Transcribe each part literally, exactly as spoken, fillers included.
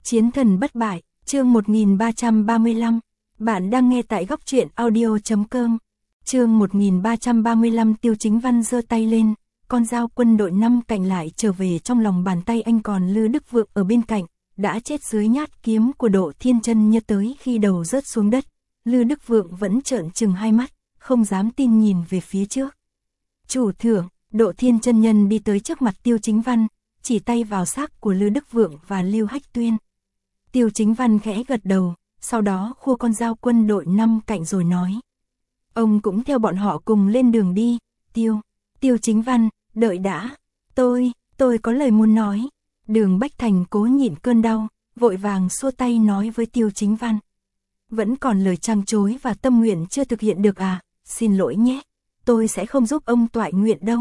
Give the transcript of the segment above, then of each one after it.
Chiến thần bất bại, chương một nghìn ba trăm ba mươi lăm. Bạn đang nghe tại góc truyện audio chấm com. Chương một nghìn ba trăm ba mươi lăm. Tiêu Chính Văn giơ tay lên, con dao quân đội năm cạnh lại trở về trong lòng bàn tay anh, còn Lư Đức Vượng ở bên cạnh, đã chết dưới nhát kiếm của Độ Thiên Chân Nhân. Tới khi đầu rớt xuống đất, Lư Đức Vượng vẫn trợn trừng hai mắt, không dám tin nhìn về phía trước. Chủ thượng, Độ Thiên Chân Nhân đi tới trước mặt Tiêu Chính Văn, chỉ tay vào xác của Lư Đức Vượng và Lưu Hách Tuyên. Tiêu Chính Văn khẽ gật đầu, sau đó khua con dao quân đội năm cạnh rồi nói: ông cũng theo bọn họ cùng lên đường đi. Tiêu, Tiêu Chính Văn, đợi đã, tôi, tôi có lời muốn nói. Đường Bách Thành cố nhịn cơn đau, vội vàng xua tay nói với Tiêu Chính Văn: vẫn còn lời trăng chối và tâm nguyện chưa thực hiện được à, xin lỗi nhé, tôi sẽ không giúp ông toại nguyện đâu.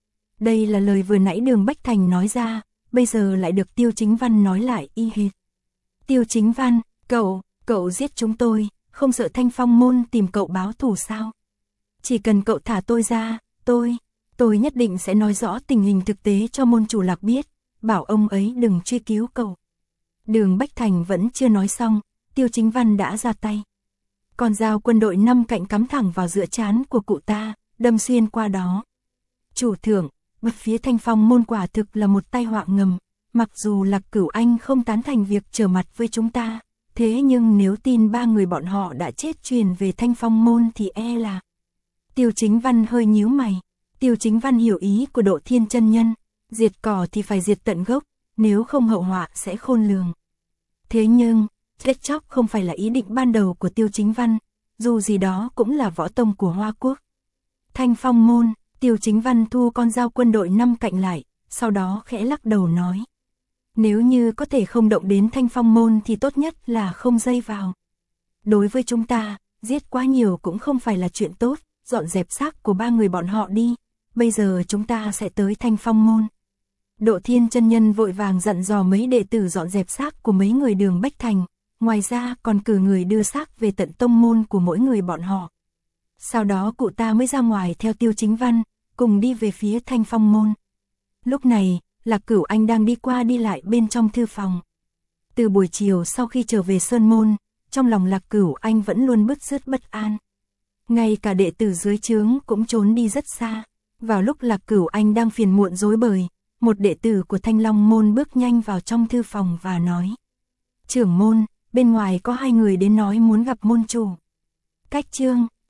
Đây là lời vừa nãy Đường Bách Thành nói ra, bây giờ lại được Tiêu Chính Văn nói lại y hệt. Tiêu Chính Văn, cậu, cậu giết chúng tôi, không sợ Thanh Phong môn tìm cậu báo thù sao? Chỉ cần cậu thả tôi ra, tôi, tôi nhất định sẽ nói rõ tình hình thực tế cho môn chủ Lạc biết, bảo ông ấy đừng truy cứu cậu. Đường Bách Thành vẫn chưa nói xong, Tiêu Chính Văn đã ra tay. Con dao quân đội năm cạnh cắm thẳng vào giữa trán của cụ ta, đâm xuyên qua đó. Chủ thượng, bất phía Thanh Phong môn quả thực là một tai họa ngầm. Mặc dù Lạc Cửu Anh không tán thành việc trở mặt với chúng ta, thế nhưng nếu tin ba người bọn họ đã chết truyền về Thanh Phong môn thì e là... Tiêu Chính Văn hơi nhíu mày. Tiêu Chính Văn hiểu ý của Độ Thiên Chân Nhân, diệt cỏ thì phải diệt tận gốc, nếu không hậu họa sẽ khôn lường. Thế nhưng, giết chóc không phải là ý định ban đầu của Tiêu Chính Văn, dù gì đó cũng là võ tông của Hoa Quốc. Thanh Phong môn, Tiêu Chính Văn thu con dao quân đội năm cạnh lại, sau đó khẽ lắc đầu nói: nếu như có thể không động đến Thanh Phong môn thì tốt nhất là không dây vào. Đối với chúng ta, giết quá nhiều cũng không phải là chuyện tốt, dọn dẹp xác của ba người bọn họ đi, bây giờ chúng ta sẽ tới Thanh Phong môn. Độ Thiên Chân Nhân vội vàng dặn dò mấy đệ tử dọn dẹp xác của mấy người Đường Bách Thành, ngoài ra còn cử người đưa xác về tận tông môn của mỗi người bọn họ. Sau đó cụ ta mới ra ngoài theo Tiêu Chính Văn, cùng đi về phía Thanh Phong môn. Lúc này, Lạc Cửu Anh đang đi qua đi lại bên trong thư phòng. Từ buổi chiều sau khi trở về Sơn Môn, trong lòng Lạc Cửu Anh vẫn luôn bứt rứt bất an. Ngay cả đệ tử dưới trướng cũng trốn đi rất xa. Vào lúc Lạc Cửu Anh đang phiền muộn rối bời, một đệ tử của Thanh Long môn bước nhanh vào trong thư phòng và nói: trưởng môn, bên ngoài có hai người đến nói muốn gặp môn chủ. Cách chương